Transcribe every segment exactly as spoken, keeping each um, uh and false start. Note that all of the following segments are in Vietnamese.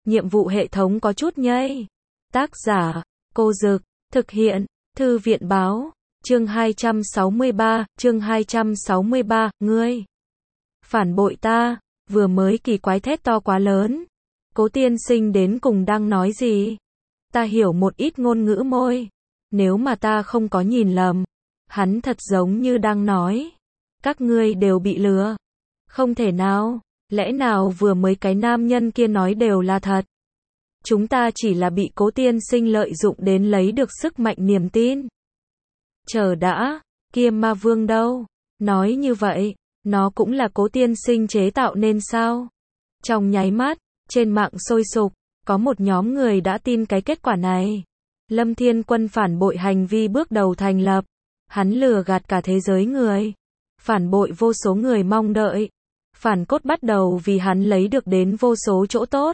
nhiệm vụ hệ thống có chút nhây. Tác giả, Cô Dực, thực hiện, Thư viện Báo, chương hai trăm sáu mươi ba, chương hai trăm sáu mươi ba, ngươi phản bội ta, vừa mới kỳ quái thét to quá lớn. Cố tiên sinh đến cùng đang nói gì? Ta hiểu một ít ngôn ngữ môi. Nếu mà ta không có nhìn lầm, hắn thật giống như đang nói, các ngươi đều bị lừa. Không thể nào, lẽ nào vừa mới cái nam nhân kia nói đều là thật? Chúng ta chỉ là bị Cố tiên sinh lợi dụng đến lấy được sức mạnh niềm tin. Chờ đã, kia ma vương đâu? Nói như vậy, nó cũng là Cố tiên sinh chế tạo nên sao? Trong nháy mắt, trên mạng sôi sục, có một nhóm người đã tin cái kết quả này. Lâm Thiên Quân phản bội hành vi bước đầu thành lập. Hắn lừa gạt cả thế giới người. Phản bội vô số người mong đợi. Phản cốt bắt đầu vì hắn lấy được đến vô số chỗ tốt.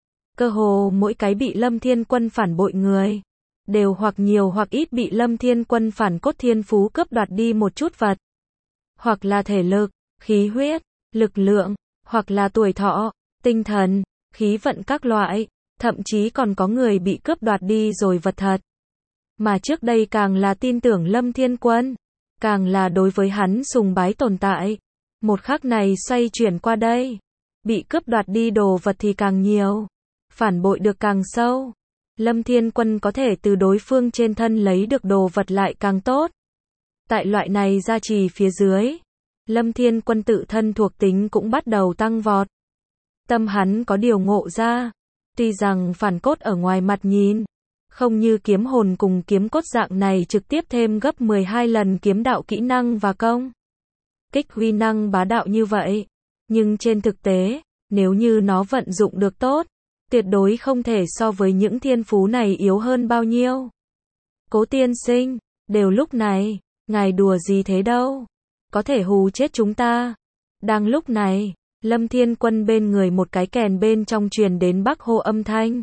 Cơ hồ mỗi cái bị Lâm Thiên Quân phản bội người, đều hoặc nhiều hoặc ít bị Lâm Thiên Quân phản cốt thiên phú cướp đoạt đi một chút vật. Hoặc là thể lực, khí huyết, lực lượng, hoặc là tuổi thọ, tinh thần, khí vận các loại, thậm chí còn có người bị cướp đoạt đi rồi vật thật. Mà trước đây càng là tin tưởng Lâm Thiên Quân, càng là đối với hắn sùng bái tồn tại. Một khắc này xoay chuyển qua đây, bị cướp đoạt đi đồ vật thì càng nhiều, phản bội được càng sâu. Lâm Thiên Quân có thể từ đối phương trên thân lấy được đồ vật lại càng tốt. Tại loại này gia trì phía dưới, Lâm Thiên Quân tự thân thuộc tính cũng bắt đầu tăng vọt. Tâm hắn có điều ngộ ra, tuy rằng phản cốt ở ngoài mặt nhìn, không như kiếm hồn cùng kiếm cốt dạng này trực tiếp thêm gấp mười hai lần kiếm đạo kỹ năng và công kích huy năng bá đạo như vậy. Nhưng trên thực tế, nếu như nó vận dụng được tốt, tuyệt đối không thể so với những thiên phú này yếu hơn bao nhiêu. Cố tiên sinh, đều lúc này, ngài đùa gì thế đâu? Có thể hù chết chúng ta. Đang lúc này, Lâm Thiên Quân bên người một cái kèn bên trong truyền đến Bắc Hô âm thanh.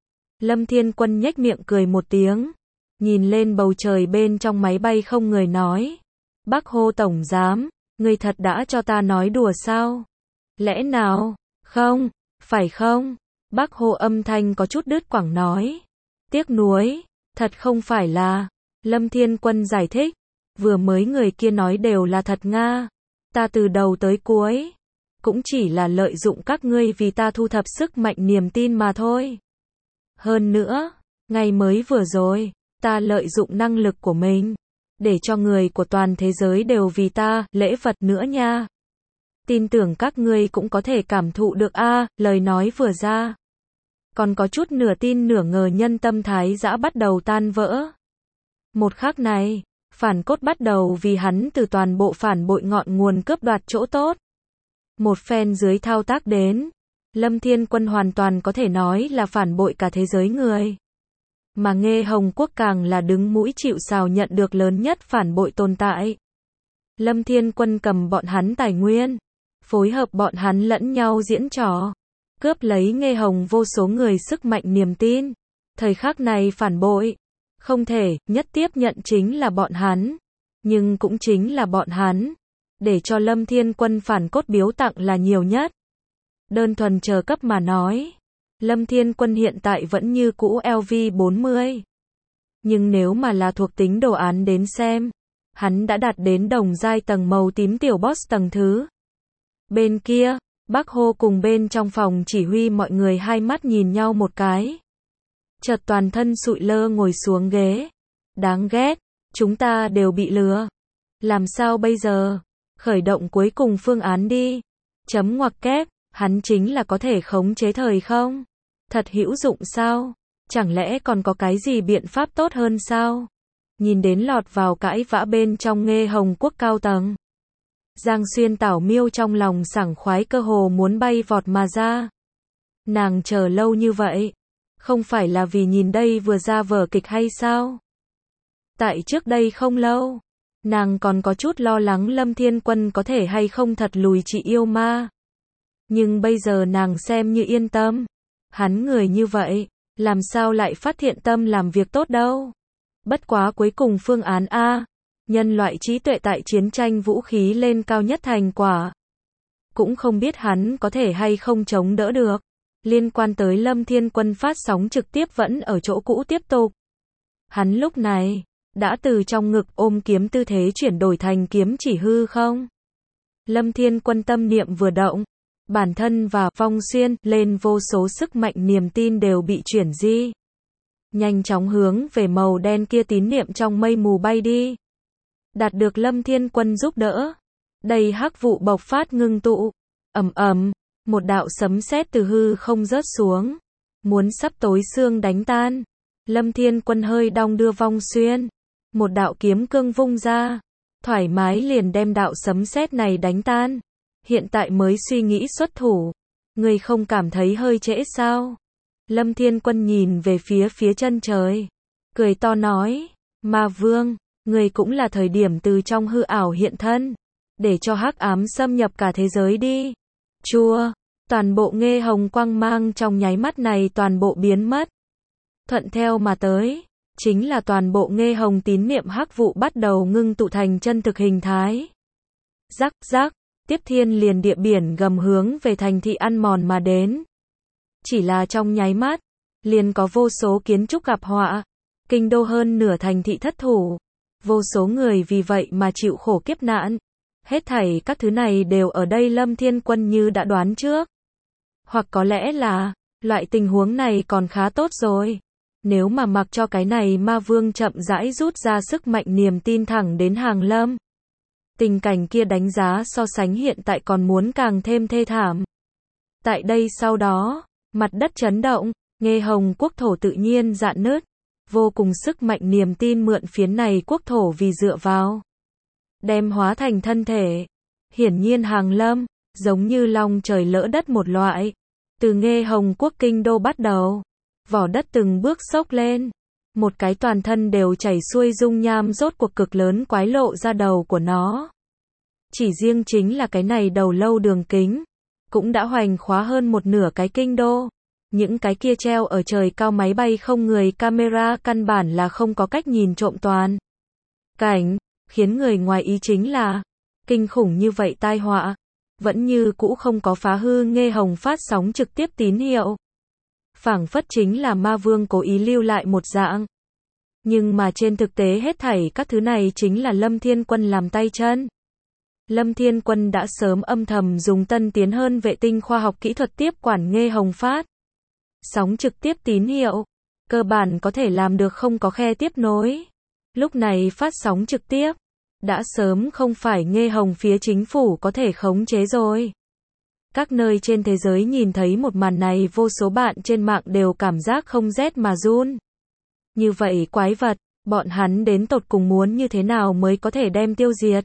Lâm Thiên Quân nhếch miệng cười một tiếng, nhìn lên bầu trời bên trong máy bay không người nói. Bắc Hô tổng giám, ngươi thật đã cho ta nói đùa sao? Lẽ nào? Không, phải không? Bắc Hô âm thanh có chút đứt quãng nói. Tiếc nuối, thật không phải là. Lâm Thiên Quân giải thích, vừa mới người kia nói đều là thật nga. Ta từ đầu tới cuối, cũng chỉ là lợi dụng các ngươi vì ta thu thập sức mạnh niềm tin mà thôi. Hơn nữa, ngày mới vừa rồi, ta lợi dụng năng lực của mình, để cho người của toàn thế giới đều vì ta, lễ vật nữa nha. Tin tưởng các ngươi cũng có thể cảm thụ được a, à, lời nói vừa ra. Còn có chút nửa tin nửa ngờ nhân tâm thái dã bắt đầu tan vỡ. Một khắc này, phản cốt bắt đầu vì hắn từ toàn bộ phản bội ngọn nguồn cướp đoạt chỗ tốt. Một phen dưới thao tác đến, Lâm Thiên Quân hoàn toàn có thể nói là phản bội cả thế giới người. Mà Nghê Hồng Quốc càng là đứng mũi chịu sào nhận được lớn nhất phản bội tồn tại. Lâm Thiên Quân cầm bọn hắn tài nguyên, phối hợp bọn hắn lẫn nhau diễn trò, cướp lấy Nghê Hồng vô số người sức mạnh niềm tin. Thời khắc này phản bội, không thể nhất tiếp nhận chính là bọn hắn, nhưng cũng chính là bọn hắn, để cho Lâm Thiên Quân phản cốt biếu tặng là nhiều nhất. Đơn thuần chờ cấp mà nói, Lâm Thiên Quân hiện tại vẫn như cũ L V bốn mươi. Nhưng nếu mà là thuộc tính đồ án đến xem, hắn đã đạt đến đồng giai tầng màu tím tiểu boss tầng thứ. Bên kia, Bắc Hô cùng bên trong phòng chỉ huy mọi người hai mắt nhìn nhau một cái. Chợt toàn thân sụi lơ ngồi xuống ghế. Đáng ghét, chúng ta đều bị lừa. Làm sao bây giờ? Khởi động cuối cùng phương án đi. Chấm ngoặc kép, hắn chính là có thể khống chế thời không? Thật hữu dụng sao? Chẳng lẽ còn có cái gì biện pháp tốt hơn sao? Nhìn đến lọt vào cãi vã bên trong Nghê Hồng Quốc cao tầng, Giang Xuyên Tảo Miêu trong lòng sảng khoái cơ hồ muốn bay vọt mà ra. Nàng chờ lâu như vậy, không phải là vì nhìn đây vừa ra vở kịch hay sao? Tại trước đây không lâu, nàng còn có chút lo lắng Lâm Thiên Quân có thể hay không thật lùi chị yêu ma. Nhưng bây giờ nàng xem như yên tâm. Hắn người như vậy, làm sao lại phát hiện tâm làm việc tốt đâu. Bất quá cuối cùng phương án A, nhân loại trí tuệ tại chiến tranh vũ khí lên cao nhất thành quả. Cũng không biết hắn có thể hay không chống đỡ được. Liên quan tới Lâm Thiên Quân phát sóng trực tiếp vẫn ở chỗ cũ tiếp tục. Hắn lúc này, đã từ trong ngực ôm kiếm tư thế chuyển đổi thành kiếm chỉ hư không. Lâm Thiên Quân tâm niệm vừa động, bản thân và Phong Xuyên lên vô số sức mạnh niềm tin đều bị chuyển di. Nhanh chóng hướng về màu đen kia tín niệm trong mây mù bay đi. Đạt được Lâm Thiên Quân giúp đỡ. Đầy hắc vụ bộc phát ngưng tụ. Ầm ầm, một đạo sấm sét từ hư không rớt xuống. Muốn sắp tối xương đánh tan. Lâm Thiên Quân hơi đong đưa Phong Xuyên. Một đạo kiếm cương vung ra. Thoải mái liền đem đạo sấm sét này đánh tan. Hiện tại mới suy nghĩ xuất thủ. Người không cảm thấy hơi trễ sao? Lâm Thiên Quân nhìn về phía phía chân trời. Cười to nói. Ma Vương, người cũng là thời điểm từ trong hư ảo hiện thân. Để cho hắc ám xâm nhập cả thế giới đi. Chua, toàn bộ nghe hồng quang mang trong nháy mắt này toàn bộ biến mất. Thuận theo mà tới. Chính là toàn bộ nghe hồng tín niệm hắc vụ bắt đầu ngưng tụ thành chân thực hình thái. Rắc rắc, tiếp thiên liền địa biển gầm hướng về thành thị ăn mòn mà đến. Chỉ là trong nháy mắt, liền có vô số kiến trúc gặp họa, kinh đô hơn nửa thành thị thất thủ, vô số người vì vậy mà chịu khổ kiếp nạn. Hết thảy các thứ này đều ở đây Lâm Thiên Quân như đã đoán trước. Hoặc có lẽ là, loại tình huống này còn khá tốt rồi. Nếu mà mặc cho cái này ma vương chậm rãi rút ra sức mạnh niềm tin thẳng đến Hàng Lâm. Tình cảnh kia đánh giá so sánh hiện tại còn muốn càng thêm thê thảm. Tại đây sau đó, mặt đất chấn động, nghe hồng quốc thổ tự nhiên rạn nứt. Vô cùng sức mạnh niềm tin mượn phiến này quốc thổ vì dựa vào. Đem hóa thành thân thể. Hiển nhiên Hàng Lâm, giống như long trời lỡ đất một loại. Từ nghe hồng quốc kinh đô bắt đầu. Vỏ đất từng bước xốc lên. Một cái toàn thân đều chảy xuôi dung nham rốt cuộc cực lớn quái lộ ra đầu của nó. Chỉ riêng chính là cái này đầu lâu đường kính. Cũng đã hoành khóa hơn một nửa cái kinh đô. Những cái kia treo ở trời cao máy bay không người camera căn bản là không có cách nhìn trộm toàn. Cảnh, khiến người ngoài ý chính là, kinh khủng như vậy tai họa. Vẫn như cũ không có phá hư nghe hồng phát sóng trực tiếp tín hiệu. Phảng phất chính là ma vương cố ý lưu lại một dạng. Nhưng mà trên thực tế hết thảy các thứ này chính là Lâm Thiên Quân làm tay chân. Lâm Thiên Quân đã sớm âm thầm dùng tân tiến hơn vệ tinh khoa học kỹ thuật tiếp quản nghe hồng phát sóng trực tiếp tín hiệu. Cơ bản có thể làm được không có khe tiếp nối. Lúc này phát sóng trực tiếp đã sớm không phải nghe hồng phía chính phủ có thể khống chế rồi. Các nơi trên thế giới nhìn thấy một màn này vô số bạn trên mạng đều cảm giác không rét mà run. Như vậy quái vật, bọn hắn đến tột cùng muốn như thế nào mới có thể đem tiêu diệt?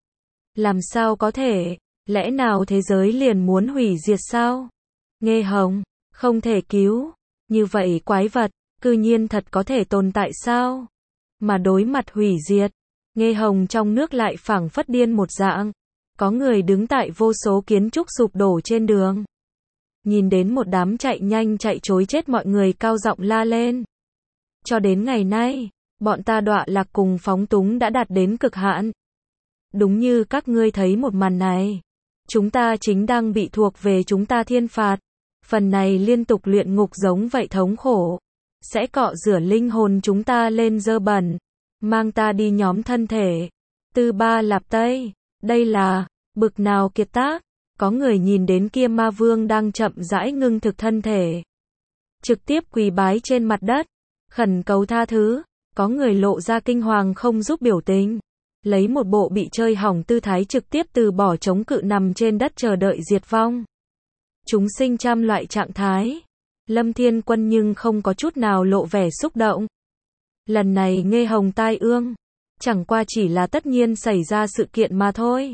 Làm sao có thể? Lẽ nào thế giới liền muốn hủy diệt sao? Nghe hồng, không thể cứu. Như vậy quái vật, cư nhiên thật có thể tồn tại sao? Mà đối mặt hủy diệt, nghe hồng trong nước lại phảng phất điên một dạng. Có người đứng tại vô số kiến trúc sụp đổ trên đường. Nhìn đến một đám chạy nhanh chạy trối chết mọi người cao giọng la lên. Cho đến ngày nay, bọn ta đọa lạc cùng phóng túng đã đạt đến cực hạn. Đúng như các ngươi thấy một màn này. Chúng ta chính đang bị thuộc về chúng ta thiên phạt. Phần này liên tục luyện ngục giống vậy thống khổ. Sẽ cọ rửa linh hồn chúng ta lên dơ bẩn. Mang ta đi nhóm thân thể. Tư ba lạp tây. Đây là, bực nào kiệt tác. Có người nhìn đến kia ma vương đang chậm rãi ngưng thực thân thể. Trực tiếp quỳ bái trên mặt đất. Khẩn cầu tha thứ. Có người lộ ra kinh hoàng không giúp biểu tình. Lấy một bộ bị chơi hỏng tư thái trực tiếp từ bỏ chống cự nằm trên đất chờ đợi diệt vong. Chúng sinh trăm loại trạng thái. Lâm Thiên Quân nhưng không có chút nào lộ vẻ xúc động. Lần này nghe hồng tai ương. Chẳng qua chỉ là tất nhiên xảy ra sự kiện mà thôi.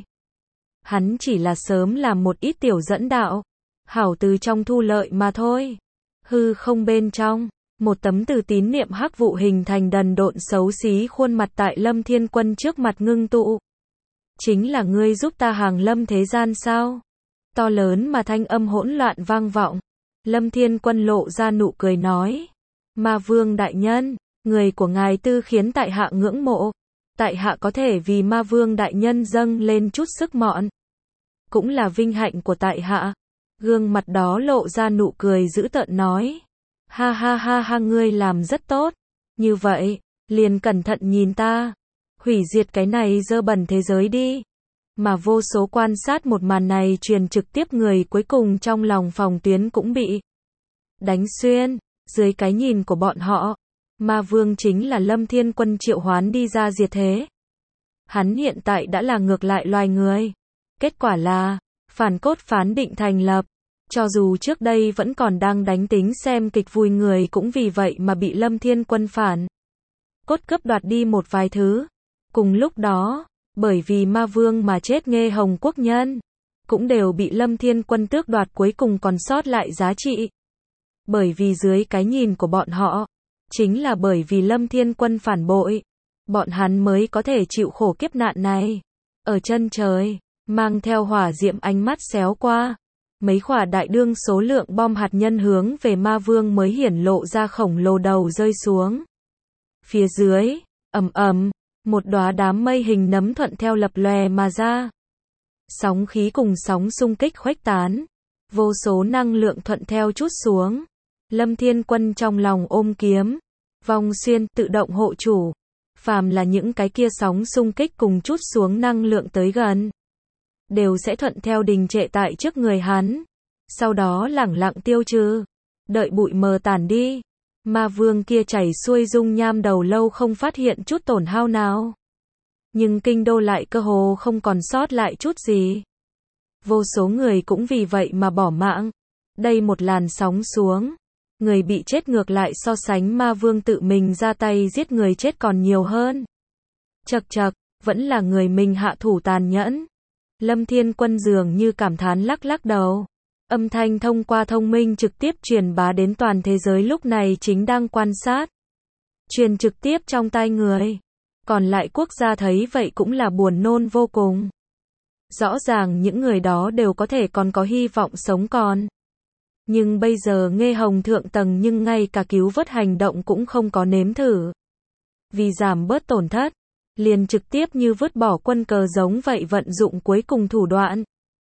Hắn chỉ là sớm làm một ít tiểu dẫn đạo. Hảo từ trong thu lợi mà thôi. Hư không bên trong. Một tấm từ tín niệm hắc vụ hình thành đần độn xấu xí khuôn mặt tại Lâm Thiên Quân trước mặt ngưng tụ. Chính là ngươi giúp ta hàng lâm thế gian sao? To lớn mà thanh âm hỗn loạn vang vọng. Lâm Thiên Quân lộ ra nụ cười nói. Ma vương đại nhân, người của ngài tư khiến tại hạ ngưỡng mộ. Tại hạ có thể vì ma vương đại nhân dâng lên chút sức mọn. Cũng là vinh hạnh của tại hạ. Gương mặt đó lộ ra nụ cười dữ tợn nói. Ha ha ha ha, ngươi làm rất tốt. Như vậy, liền cẩn thận nhìn ta. Hủy diệt cái này dơ bẩn thế giới đi. Mà vô số quan sát một màn này truyền trực tiếp người cuối cùng trong lòng phòng tuyến cũng bị đánh xuyên. Dưới cái nhìn của bọn họ, Ma Vương chính là Lâm Thiên Quân triệu hoán đi ra diệt thế. Hắn hiện tại đã là ngược lại loài người. Kết quả là, phản cốt phán định thành lập. Cho dù trước đây vẫn còn đang đánh tính xem kịch vui, người cũng vì vậy mà bị Lâm Thiên Quân phản cốt cướp đoạt đi một vài thứ. Cùng lúc đó, bởi vì Ma Vương mà chết Nghê Hồng quốc nhân, cũng đều bị Lâm Thiên Quân tước đoạt cuối cùng còn sót lại giá trị. Bởi vì dưới cái nhìn của bọn họ, chính là bởi vì Lâm Thiên Quân phản bội, bọn hắn mới có thể chịu khổ kiếp nạn này. Ở chân trời, mang theo hỏa diệm ánh mắt xéo qua, mấy quả đại đương số lượng bom hạt nhân hướng về Ma Vương mới hiển lộ ra khổng lồ đầu rơi xuống. Phía dưới, ầm ầm, một đóa đám mây hình nấm thuận theo lập lòe mà ra. Sóng khí cùng sóng xung kích khuếch tán, vô số năng lượng thuận theo chút xuống. Lâm Thiên Quân trong lòng ôm kiếm, vong xuyên tự động hộ chủ. Phàm là những cái kia sóng xung kích cùng chút xuống năng lượng tới gần, đều sẽ thuận theo đình trệ tại trước người hắn. Sau đó lẳng lặng tiêu trừ, đợi bụi mờ tản đi. Ma Vương kia chảy xuôi dung nham đầu lâu không phát hiện chút tổn hao nào. Nhưng kinh đô lại cơ hồ không còn sót lại chút gì. Vô số người cũng vì vậy mà bỏ mạng. Đây một làn sóng xuống, người bị chết ngược lại so sánh Ma Vương tự mình ra tay giết người chết còn nhiều hơn. Chậc chậc, vẫn là người mình hạ thủ tàn nhẫn. Lâm Thiên Quân dường như cảm thán lắc lắc đầu. Âm thanh thông qua thông minh trực tiếp truyền bá đến toàn thế giới lúc này chính đang quan sát. Truyền trực tiếp trong tai người. Còn lại quốc gia thấy vậy cũng là buồn nôn vô cùng. Rõ ràng những người đó đều có thể còn có hy vọng sống còn. Nhưng bây giờ Nghê Hồng thượng tầng nhưng ngay cả cứu vớt hành động cũng không có nếm thử. Vì giảm bớt tổn thất, liền trực tiếp như vứt bỏ quân cờ giống vậy vận dụng cuối cùng thủ đoạn.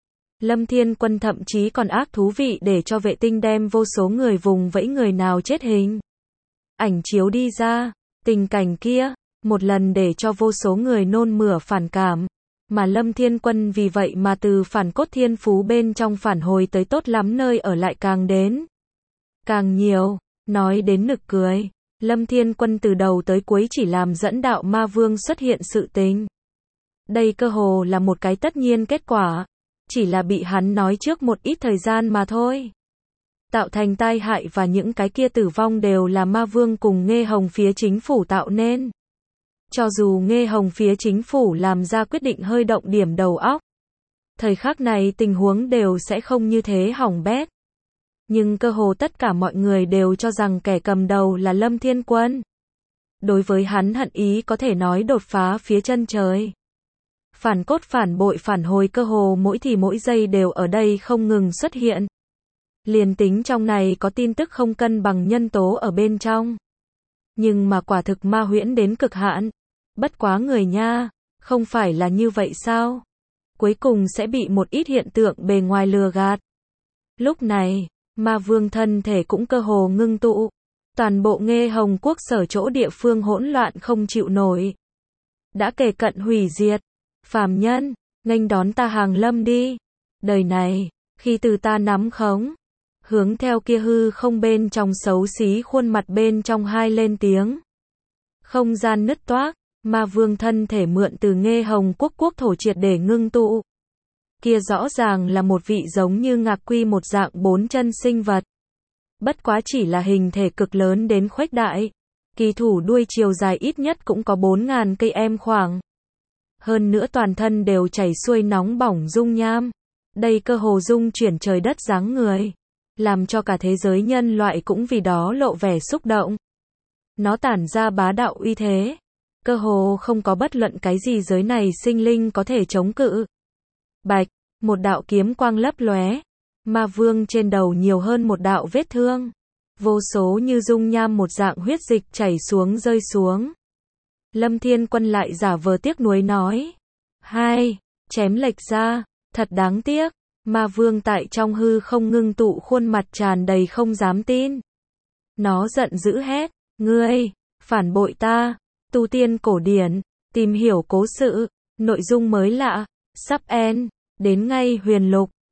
Lâm Thiên Quân thậm chí còn ác thú vị để cho vệ tinh đem vô số người vùng vẫy người nào chết hình ảnh chiếu đi ra. Tình cảnh kia, một lần để cho vô số người nôn mửa phản cảm. Mà Lâm Thiên Quân vì vậy mà từ phản cốt thiên phú bên trong phản hồi tới tốt lắm nơi ở lại càng đến càng nhiều. Nói đến nực cười, Lâm Thiên Quân từ đầu tới cuối chỉ làm dẫn đạo Ma Vương xuất hiện sự tình. Đây cơ hồ là một cái tất nhiên kết quả, chỉ là bị hắn nói trước một ít thời gian mà thôi. Tạo thành tai hại và những cái kia tử vong đều là Ma Vương cùng Nghê Hồng phía chính phủ tạo nên. Cho dù Nghê Hồng phía chính phủ làm ra quyết định hơi động điểm đầu óc, thời khắc này tình huống đều sẽ không như thế hỏng bét. Nhưng cơ hồ tất cả mọi người đều cho rằng kẻ cầm đầu là Lâm Thiên Quân. Đối với hắn hận ý có thể nói đột phá phía chân trời. Phản cốt phản bội phản hồi cơ hồ mỗi thì mỗi giây đều ở đây không ngừng xuất hiện. Liền tính trong này có tin tức không cân bằng nhân tố ở bên trong. Nhưng mà quả thực ma huyễn đến cực hạn. Bất quá người nha, không phải là như vậy sao? Cuối cùng sẽ bị một ít hiện tượng bề ngoài lừa gạt. Lúc này, Ma Vương thân thể cũng cơ hồ ngưng tụ. Toàn bộ Nghê Hồng quốc sở chỗ địa phương hỗn loạn không chịu nổi. Đã kề cận hủy diệt. Phàm nhân, nghênh đón ta hàng lâm đi. Đời này, khi từ ta nắm khống, hướng theo kia hư không bên trong xấu xí khuôn mặt bên trong hai lên tiếng. Không gian nứt toác, Ma Vương thân thể mượn từ Nghê Hồng quốc quốc thổ triệt để ngưng tụ. Kia rõ ràng là một vị giống như ngạc quy một dạng bốn chân sinh vật. Bất quá chỉ là hình thể cực lớn đến khuếch đại. Kỳ thủ đuôi chiều dài ít nhất cũng có bốn nghìn cây em khoảng. Hơn nữa toàn thân đều chảy xuôi nóng bỏng dung nham. Đây cơ hồ dung chuyển trời đất dáng người. Làm cho cả thế giới nhân loại cũng vì đó lộ vẻ xúc động. Nó tản ra bá đạo uy thế. Cơ hồ không có bất luận cái gì giới này sinh linh có thể chống cự. Bạch, một đạo kiếm quang lấp lóe. Ma Vương trên đầu nhiều hơn một đạo vết thương. Vô số như dung nham một dạng huyết dịch chảy xuống rơi xuống. Lâm Thiên Quân lại giả vờ tiếc nuối nói. Hai, chém lệch ra, thật đáng tiếc. Ma vương tại trong hư không ngưng tụ khuôn mặt tràn đầy không dám tin. Nó giận dữ hét, ngươi, phản bội ta, tu tiên cổ điển, tìm hiểu cố sự, nội dung mới lạ, sắp end, đến ngay huyền lục.